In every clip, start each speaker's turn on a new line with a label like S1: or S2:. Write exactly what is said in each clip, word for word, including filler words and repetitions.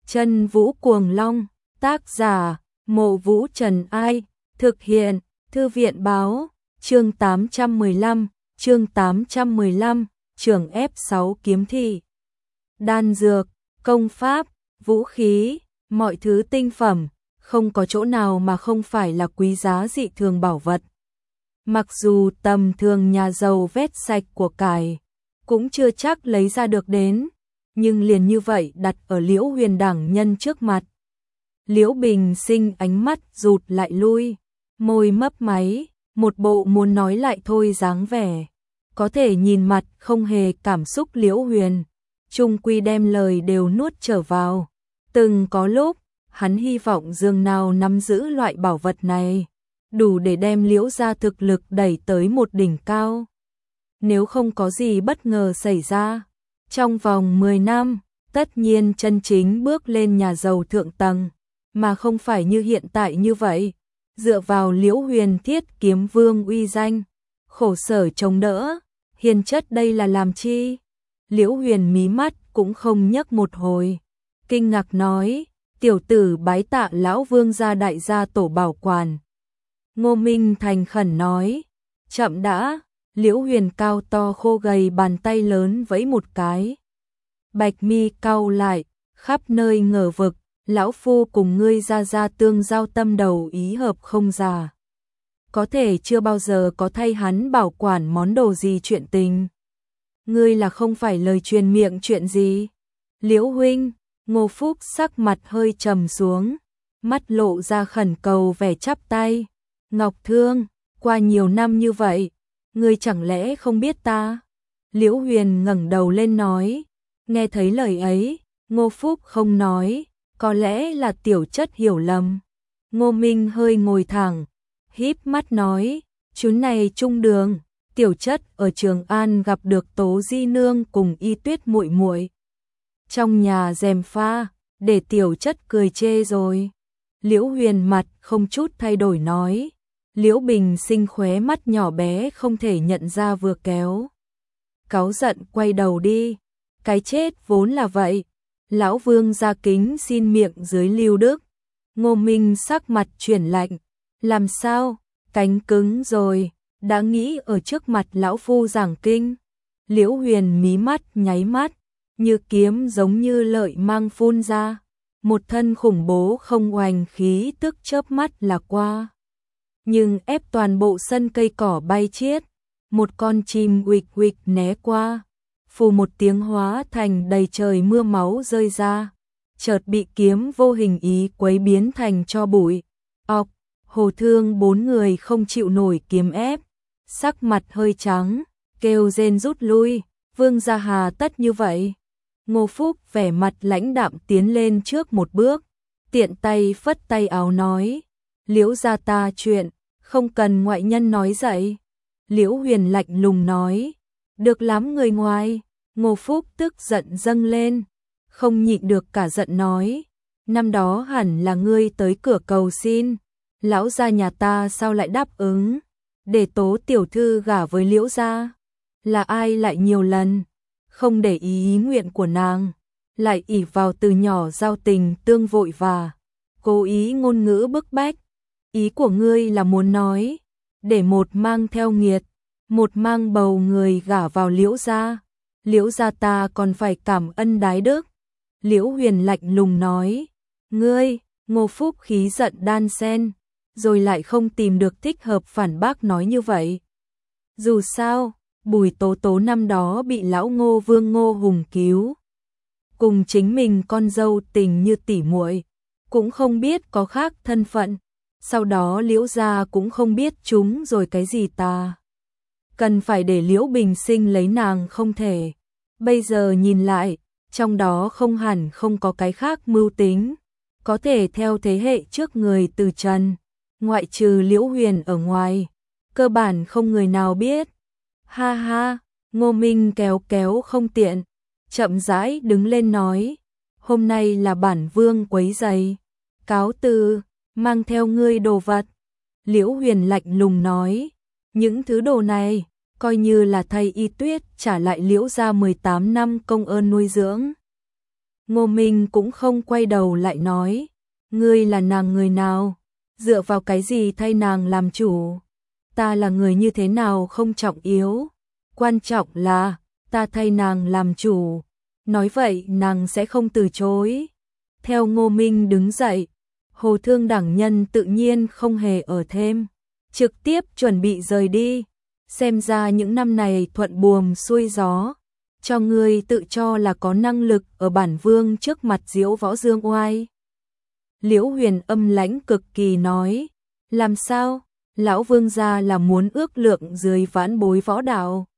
S1: Chân Vũ Cuồng Long, tác giả, Mộ Vũ Trần Ai, thực hiện, Thư viện Báo, chương tám trăm mười lăm, chương tám trăm mười lăm, trưởng ép sáu kiếm thị. Đan dược, công pháp, vũ khí, mọi thứ tinh phẩm, không có chỗ nào mà không phải là quý giá dị thường bảo vật. Mặc dù tầm thường nhà giàu vét sạch của cải, cũng chưa chắc lấy ra được đến, nhưng liền như vậy đặt ở Liễu Huyền đẳng nhân trước mặt. Liễu Bình Sinh ánh mắt rụt lại lui, môi mấp máy, một bộ muốn nói lại thôi dáng vẻ. Có thể nhìn mặt không hề cảm xúc Liễu Huyền, chung quy đem lời đều nuốt trở vào. Từng có lúc, hắn hy vọng dường nào nắm giữ loại bảo vật này, đủ để đem Liễu gia thực lực đẩy tới một đỉnh cao. Nếu không có gì bất ngờ xảy ra, trong vòng mười năm, tất nhiên chân chính bước lên nhà giàu thượng tầng, mà không phải như hiện tại như vậy, dựa vào Liễu Huyền Thiết Kiếm Vương uy danh, khổ sở chống đỡ, hiền chất đây là làm chi? Liễu Huyền mí mắt cũng không nhấc một hồi, kinh ngạc nói, tiểu tử bái tạ lão vương gia đại gia tổ bảo quản. Ngô Minh thành khẩn nói, chậm đã. Liễu Huyền cao to khô gầy bàn tay lớn vẫy một cái. Bạch mi cau lại, khắp nơi ngờ vực, lão phu cùng ngươi ra ra tương giao tâm đầu ý hợp không già. Có thể chưa bao giờ có thay hắn bảo quản món đồ gì chuyện tình. Ngươi là không phải lời truyền miệng chuyện gì. Liễu huynh, Ngô Phúc sắc mặt hơi trầm xuống, mắt lộ ra khẩn cầu vẻ chắp tay. Ngọc Thương, qua nhiều năm như vậy, ngươi chẳng lẽ không biết ta? Liễu Huyền ngẩng đầu lên nói, nghe thấy lời ấy, Ngô Phúc không nói, có lẽ là tiểu chất hiểu lầm. Ngô Minh hơi ngồi thẳng, híp mắt nói, chuyến này chung đường, tiểu chất ở Trường An gặp được Tố Di nương cùng Y Tuyết muội muội. Trong nhà rèm pha, để tiểu chất cười chê rồi. Liễu Huyền mặt không chút thay đổi nói. Liễu Bình Sinh khóe mắt nhỏ bé không thể nhận ra vừa kéo. Cáu giận quay đầu đi, cái chết vốn là vậy. Lão Vương ra kính xin miệng dưới lưu đức. Ngô Minh sắc mặt chuyển lạnh, làm sao, cánh cứng rồi, đã nghĩ ở trước mặt lão phu giảng kinh. Liễu Huyền mí mắt nháy mắt, như kiếm giống như lợi mang phun ra, một thân khủng bố không oanh khí tức chớp mắt là qua. Nhưng ép toàn bộ sân cây cỏ bay chiết, một con chim huỵch huỵch né qua, phù một tiếng hóa thành đầy trời mưa máu rơi ra, chợt bị kiếm vô hình ý quấy biến thành cho bụi. Ọc, Hồ Thương bốn người không chịu nổi kiếm ép, sắc mặt hơi trắng, kêu rên rút lui, Vương gia hà tất như vậy. Ngô Phúc vẻ mặt lãnh đạm tiến lên trước một bước, tiện tay phất tay áo nói, Liễu gia ta chuyện, không cần ngoại nhân nói dậy. Liễu Huyền lạnh lùng nói, được lắm người ngoài. Ngô Phúc tức giận dâng lên, không nhịn được cả giận nói, năm đó hẳn là ngươi tới cửa cầu xin, lão gia nhà ta sao lại đáp ứng, để Tố tiểu thư gả với Liễu gia, là ai lại nhiều lần, không để ý ý nguyện của nàng, lại ỷ vào từ nhỏ giao tình tương vội và cố ý ngôn ngữ bức bách. Ý của ngươi là muốn nói, để một mang theo nghiệt, một mang bầu người gả vào Liễu gia, Liễu gia ta còn phải cảm ân đái đức. Liễu Huyền lạnh lùng nói, ngươi, Ngô Phúc khí giận đan sen, rồi lại không tìm được thích hợp phản bác nói như vậy. Dù sao, Bùi Tố Tố năm đó bị lão Ngô Vương Ngô Hùng cứu, cùng chính mình con dâu tình như tỉ muội, cũng không biết có khác thân phận. Sau đó Liễu gia cũng không biết chúng rồi cái gì ta. Cần phải để Liễu Bình Sinh lấy nàng không thể. Bây giờ nhìn lại, trong đó không hẳn không có cái khác mưu tính. Có thể theo thế hệ trước người từ trần, ngoại trừ Liễu Huyền ở ngoài, cơ bản không người nào biết. Ha ha, Ngô Minh kéo kéo không tiện, chậm rãi đứng lên nói, hôm nay là bản vương quấy rầy, cáo từ. Mang theo ngươi đồ vật. Liễu Huyền lạnh lùng nói, những thứ đồ này, coi như là thay Y Tuyết trả lại Liễu gia mười tám năm công ơn nuôi dưỡng. Ngô Minh cũng không quay đầu lại nói, ngươi là nàng người nào, dựa vào cái gì thay nàng làm chủ, ta là người như thế nào không trọng yếu, quan trọng là ta thay nàng làm chủ, nói vậy nàng sẽ không từ chối. Theo Ngô Minh đứng dậy, Hồ Thương Đẳng Nhân tự nhiên không hề ở thêm, trực tiếp chuẩn bị rời đi, xem ra những năm này thuận buồm xuôi gió, cho ngươi tự cho là có năng lực ở bản vương trước mặt diễu võ dương oai. Liễu Huyền âm lãnh cực kỳ nói, làm sao, lão vương gia là muốn ước lượng dưới vãn bối võ đạo.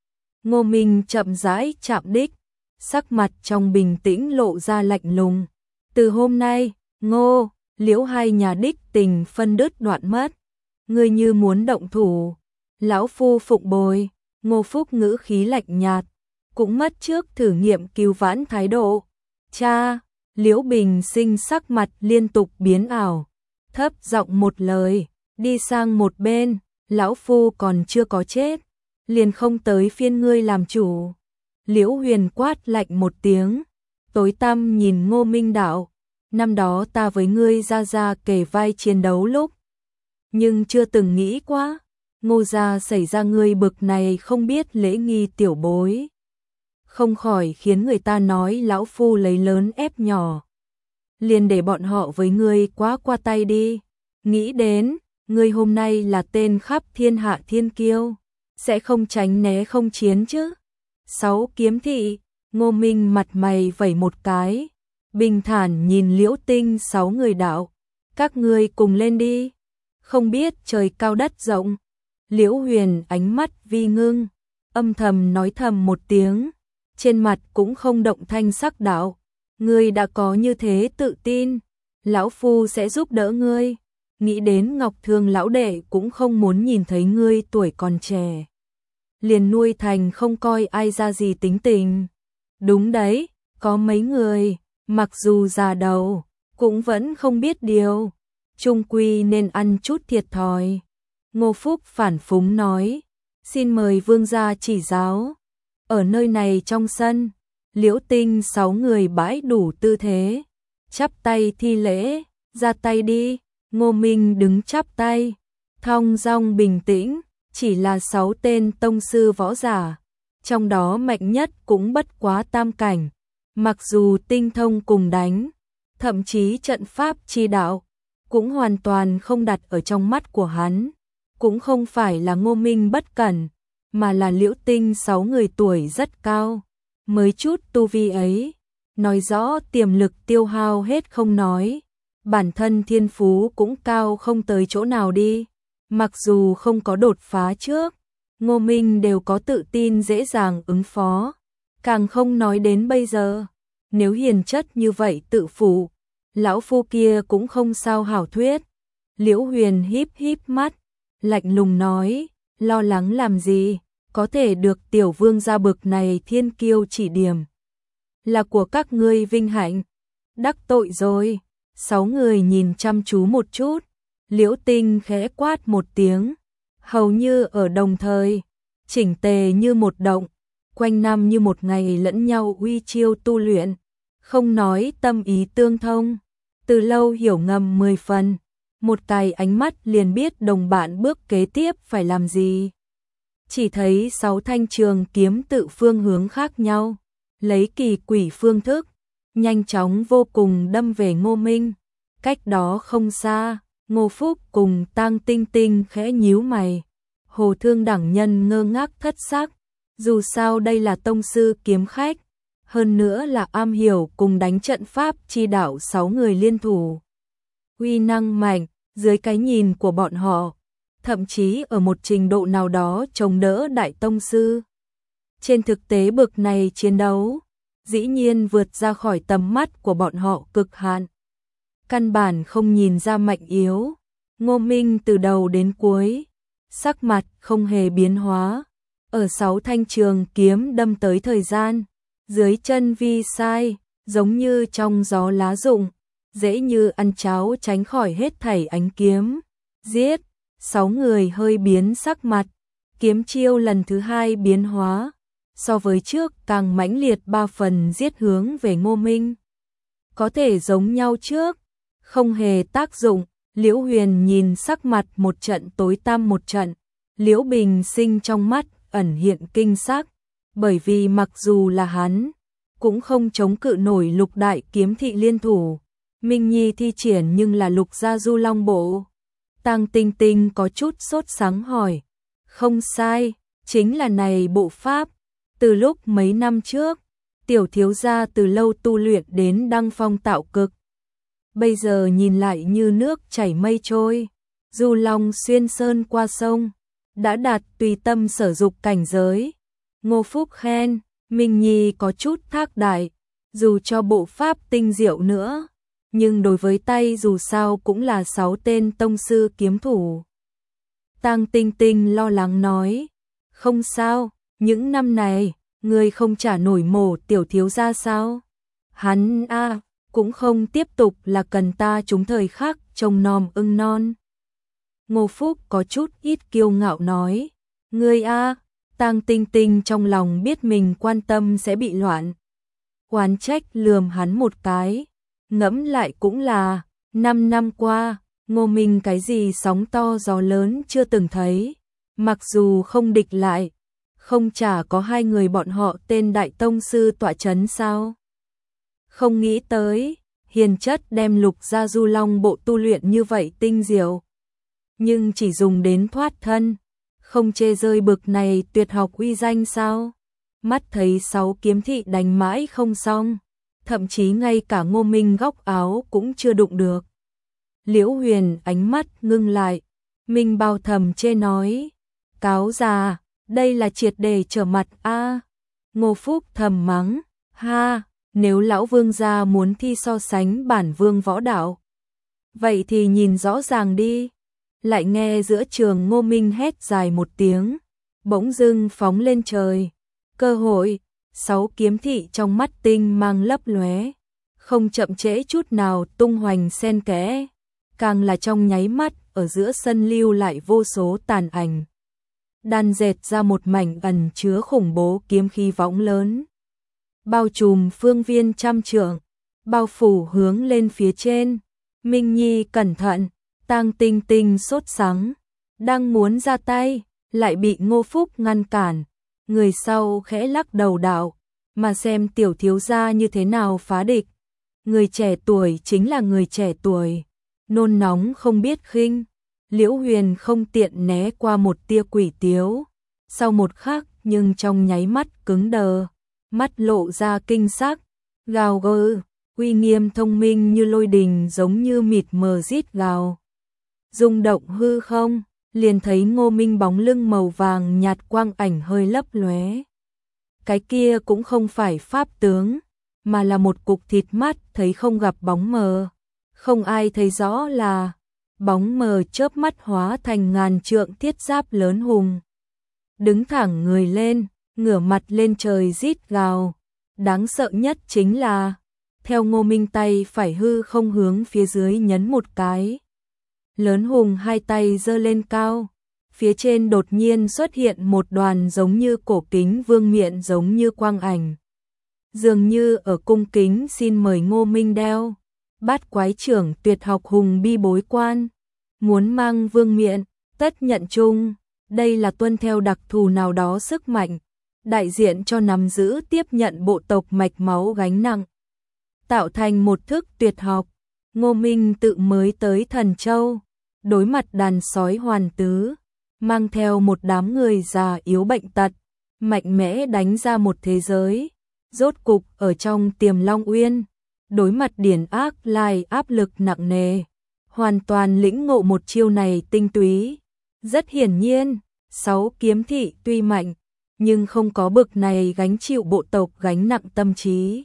S1: Ngô Minh chậm rãi chạm đích, sắc mặt trong bình tĩnh lộ ra lạnh lùng. Từ hôm nay, Ngô, Liễu hai nhà đích tình phân đứt đoạn mất. Ngươi như muốn động thủ, lão phu phụng bồi. Ngô Phúc ngữ khí lạnh nhạt, cũng mất trước thử nghiệm cứu vãn thái độ. Cha, Liễu Bình Sinh sắc mặt liên tục biến ảo, thấp giọng một lời, đi sang một bên, lão phu còn chưa có chết, liền không tới phiên ngươi làm chủ. Liễu Huyền quát lạnh một tiếng, tối tăm nhìn Ngô Minh đạo, năm đó ta với ngươi ra ra kề vai chiến đấu lúc, nhưng chưa từng nghĩ quá, Ngô gia xảy ra ngươi bực này không biết lễ nghi tiểu bối. Không khỏi khiến người ta nói lão phu lấy lớn ép nhỏ. Liền để bọn họ với ngươi quá qua tay đi. Nghĩ đến, ngươi hôm nay là tên khắp thiên hạ thiên kiêu, sẽ không tránh né không chiến chứ. Sáu kiếm thị, Ngô Minh mặt mày vẩy một cái, bình thản nhìn Liễu Tinh sáu người đạo, các ngươi cùng lên đi. Không biết trời cao đất rộng. Liễu Huyền ánh mắt vi ngưng, âm thầm nói thầm một tiếng, trên mặt cũng không động thanh sắc đạo, ngươi đã có như thế tự tin, lão phu sẽ giúp đỡ ngươi. Nghĩ đến Ngọc Thương lão đệ cũng không muốn nhìn thấy ngươi tuổi còn trẻ, liền nuôi thành không coi ai ra gì tính tình. Đúng đấy, có mấy người, mặc dù già đầu, cũng vẫn không biết điều, chung quy nên ăn chút thiệt thòi. Ngô Phúc phản phúng nói, xin mời vương gia chỉ giáo. Ở nơi này trong sân, Liễu Tinh sáu người bãi đủ tư thế, chắp tay thi lễ, ra tay đi. Ngô Minh đứng chắp tay, thong dong bình tĩnh, chỉ là sáu tên tông sư võ giả, trong đó mạnh nhất cũng bất quá tam cảnh, mặc dù tinh thông cùng đánh, thậm chí trận pháp chi đạo, cũng hoàn toàn không đặt ở trong mắt của hắn, cũng không phải là Ngô Minh bất cẩn, mà là Liễu Tinh sáu người tuổi rất cao, mới chút tu vi ấy, nói rõ tiềm lực tiêu hao hết không nói, bản thân thiên phú cũng cao không tới chỗ nào đi, mặc dù không có đột phá trước, Ngô Minh đều có tự tin dễ dàng ứng phó, càng không nói đến bây giờ, nếu hiền chất như vậy tự phụ, lão phu kia cũng không sao hảo thuyết. Liễu Huyền híp híp mắt, lạnh lùng nói, lo lắng làm gì, có thể được tiểu vương gia bực này thiên kiêu chỉ điểm, là của các ngươi vinh hạnh. Đắc tội rồi. Sáu người nhìn chăm chú một chút, Liễu Tinh khẽ quát một tiếng, hầu như ở đồng thời, chỉnh tề như một động, quanh năm như một ngày lẫn nhau uy chiêu tu luyện, không nói tâm ý tương thông, từ lâu hiểu ngầm mười phần, một cái ánh mắt liền biết đồng bạn bước kế tiếp phải làm gì. Chỉ thấy sáu thanh trường kiếm tự phương hướng khác nhau, lấy kỳ quỷ phương thức, nhanh chóng vô cùng đâm về Ngô Minh. Cách đó không xa, Ngô Phúc cùng Tang Tinh Tinh khẽ nhíu mày. Hồ Thương Đẳng Nhân ngơ ngác thất sắc, dù sao đây là tông sư kiếm khách, hơn nữa là am hiểu cùng đánh trận pháp chi đạo sáu người liên thủ. Uy năng mạnh, dưới cái nhìn của bọn họ, thậm chí ở một trình độ nào đó chống đỡ đại tông sư. Trên thực tế bực này chiến đấu, dĩ nhiên vượt ra khỏi tầm mắt của bọn họ cực hạn. Căn bản không nhìn ra mạnh yếu, Ngô Minh từ đầu đến cuối, sắc mặt không hề biến hóa, ở sáu thanh trường kiếm đâm tới thời gian, dưới chân vi sai, giống như trong gió lá rụng, dễ như ăn cháo tránh khỏi hết thảy ánh kiếm, giết, sáu người hơi biến sắc mặt, kiếm chiêu lần thứ hai biến hóa, so với trước càng mãnh liệt ba phần giết hướng về Ngô Minh. có thể giống nhau trước, không hề tác dụng. Liễu Huyền nhìn sắc mặt một trận tối tăm một trận, Liễu Bình Sinh trong mắt ẩn hiện kinh sắc, bởi vì mặc dù là hắn, cũng không chống cự nổi lục đại kiếm thị liên thủ. Minh Nhi thi triển nhưng là lục gia du long bộ. Tang Tinh Tinh có chút sốt sắng hỏi, không sai, chính là này bộ pháp, từ lúc mấy năm trước, tiểu thiếu gia từ lâu tu luyện đến đăng phong tạo cực. Bây giờ nhìn lại như nước chảy mây trôi, du long xuyên sơn qua sông, đã đạt tùy tâm sở dục cảnh giới. Ngô Phúc khen, Minh Nhi có chút thác đại, dù cho bộ pháp tinh diệu nữa, nhưng đối với tay dù sao cũng là sáu tên tông sư kiếm thủ. Tang Tinh Tinh lo lắng nói, không sao, những năm này, người không trả nổi Mộ tiểu thiếu gia sao? Hắn a à, cũng không tiếp tục là cần ta chúng thời khắc trông nom ưng non. Ngô Phúc có chút ít kiêu ngạo nói, ngươi a à, Tang Tinh Tinh trong lòng biết mình quan tâm sẽ bị loạn. Oán trách lườm hắn một cái, ngẫm lại cũng là, năm năm qua, Ngô Minh cái gì sóng to gió lớn chưa từng thấy, mặc dù không địch lại, không chả có hai người bọn họ tên đại tông sư tọa chấn sao. Không nghĩ tới, hiền chất đem lục gia du long bộ tu luyện như vậy tinh diệu, nhưng chỉ dùng đến thoát thân, không chê rơi bực này tuyệt học uy danh sao. Mắt thấy sáu kiếm thị đánh mãi không xong, thậm chí ngay cả Ngô Minh góc áo cũng chưa đụng được. Liễu Huyền ánh mắt ngưng lại, Minh bao thầm chê nói, cáo già, đây là triệt để trở mặt a. À. Ngô Phúc thầm mắng, ha, nếu lão vương gia muốn thi so sánh bản vương võ đạo, vậy thì nhìn rõ ràng đi. Lại nghe giữa trường Ngô Minh hét dài một tiếng, bỗng dưng phóng lên trời. Cơ hội, sáu kiếm thị trong mắt tinh mang lấp lóe, không chậm trễ chút nào tung hoành xen kẽ, càng là trong nháy mắt ở giữa sân lưu lại vô số tàn ảnh. Đan dệt ra một mảnh ẩn chứa khủng bố kiếm khí võng lớn, bao trùm phương viên trăm trượng, bao phủ hướng lên phía trên. Minh Nhi cẩn thận, Tang Tinh Tinh sốt sắng, đang muốn ra tay, lại bị Ngô Phúc ngăn cản. Người sau khẽ lắc đầu đạo, mà xem tiểu thiếu gia như thế nào phá địch. Người trẻ tuổi chính là người trẻ tuổi, nôn nóng không biết khinh. Liễu Huyền không tiện né qua một tia quỷ tiếu, sau một khắc nhưng trong nháy mắt cứng đờ, mắt lộ ra kinh sắc, gào gừ, uy nghiêm thông minh như lôi đình giống như mịt mờ rít gào. Rung động hư không, liền thấy Ngô Minh bóng lưng màu vàng nhạt quang ảnh hơi lấp lóe. Cái kia cũng không phải pháp tướng, mà là một cục thịt mắt thấy không gặp bóng mờ. Không ai thấy rõ là bóng mờ chớp mắt hóa thành ngàn trượng thiết giáp lớn hùng. Đứng thẳng người lên, ngửa mặt lên trời rít gào. Đáng sợ nhất chính là, theo Ngô Minh tay phải hư không hướng phía dưới nhấn một cái. Lớn hùng hai tay giơ lên cao, phía trên đột nhiên xuất hiện một đoàn giống như cổ kính vương miện giống như quang ảnh. Dường như ở cung kính xin mời Ngô Minh đeo, bát quái trưởng tuyệt học hùng bi bối quan. Muốn mang vương miện, tất nhận chung, đây là tuân theo đặc thù nào đó sức mạnh, đại diện cho nắm giữ tiếp nhận bộ tộc mạch máu gánh nặng. Tạo thành một thức tuyệt học, Ngô Minh tự mới tới Thần Châu, đối mặt đàn sói hoàn tứ, mang theo một đám người già yếu bệnh tật, mạnh mẽ đánh ra một thế giới, rốt cục ở trong Tiềm Long Uyên, đối mặt điển ác lai áp lực nặng nề, hoàn toàn lĩnh ngộ một chiêu này tinh túy. Rất hiển nhiên, sáu kiếm thị tuy mạnh, nhưng không có bực này gánh chịu bộ tộc gánh nặng tâm trí.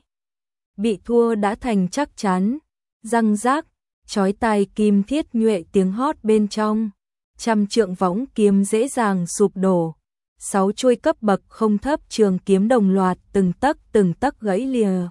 S1: Bị thua đã thành chắc chắn, răng rác, chói tai kim thiết nhuệ tiếng hót bên trong, trăm trượng võng kiếm dễ dàng sụp đổ, sáu chuôi cấp bậc không thấp trường kiếm đồng loạt từng tấc từng tấc gãy lìa.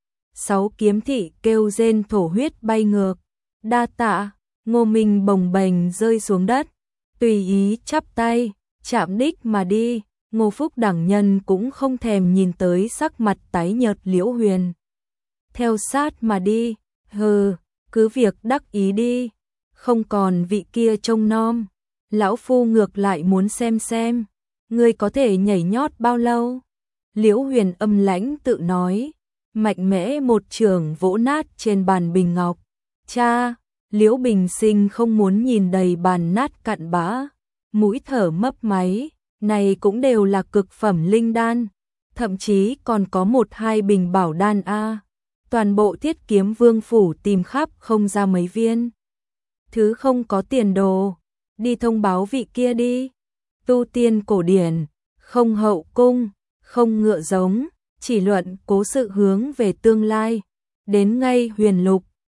S1: Sáu kiếm thị kêu rên thổ huyết bay ngược, đa tạ. Ngô Minh bồng bềnh rơi xuống đất, tùy ý chắp tay, chạm đích mà đi. Ngô Phúc đẳng nhân cũng không thèm nhìn tới sắc mặt tái nhợt Liễu Huyền. theo sát mà đi, hừ, cứ việc đắc ý đi, không còn vị kia trông nom, lão phu ngược lại muốn xem xem, ngươi có thể nhảy nhót bao lâu. Liễu Huyền âm lãnh tự nói, mạnh mẽ một trường vỗ nát trên bàn bình ngọc. Cha, Liễu Bình Sinh không muốn nhìn đầy bàn nát cặn bã, mũi thở mấp máy, này cũng đều là cực phẩm linh đan, thậm chí còn có một hai bình bảo đan a. Toàn bộ Thiết Kiếm Vương phủ tìm khắp không ra mấy viên. Thứ không có tiền đồ, đi thông báo vị kia đi. Tu tiên cổ điển, không hậu cung, không ngựa giống, chỉ luận cố sự hướng về tương lai. Đến ngay Huyền Lục,